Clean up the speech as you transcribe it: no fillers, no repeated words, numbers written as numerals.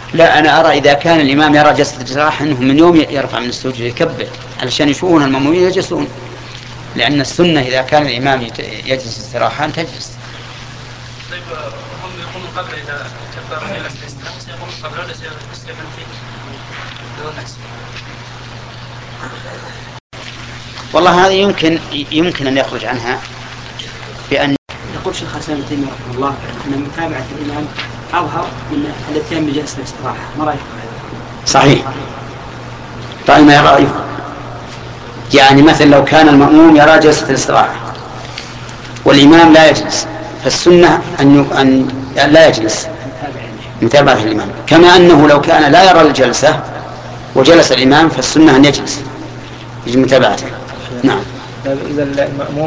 لا، أنا أرى إذا كان الإمام يرى جلسة الاستراحة أنه من يوم يرفع من السجود يكبر علشان يشوفون المأمومين يجلسون، لأن السنة إذا كان الإمام يجلس استراحة أن تجلس. طيب هم يقومون قبل إذا كبر جلس الاستراحة سيقومون قبل ولا سيستمر فيه دون نفسه؟ والله هذا يمكن أن يخرج عنها بأن يقول شيخ الإسلام ابن تيمية رحمه الله أن متابعة الإمام أظهر من الاتيان بجلسة الاستراحة. ما رأيك؟ صحيح. طيب ما رأيك؟ يعني مثلا لو كان المأموم يرى جلسة الاستراحة والإمام لا يجلس، فالسنة أن لا يجلس متابعة الإمام، كما أنه لو كان لا يرى الجلسة وجلس الإمام فالسنة أن يجلس متابعته. نعم. إذا المأموم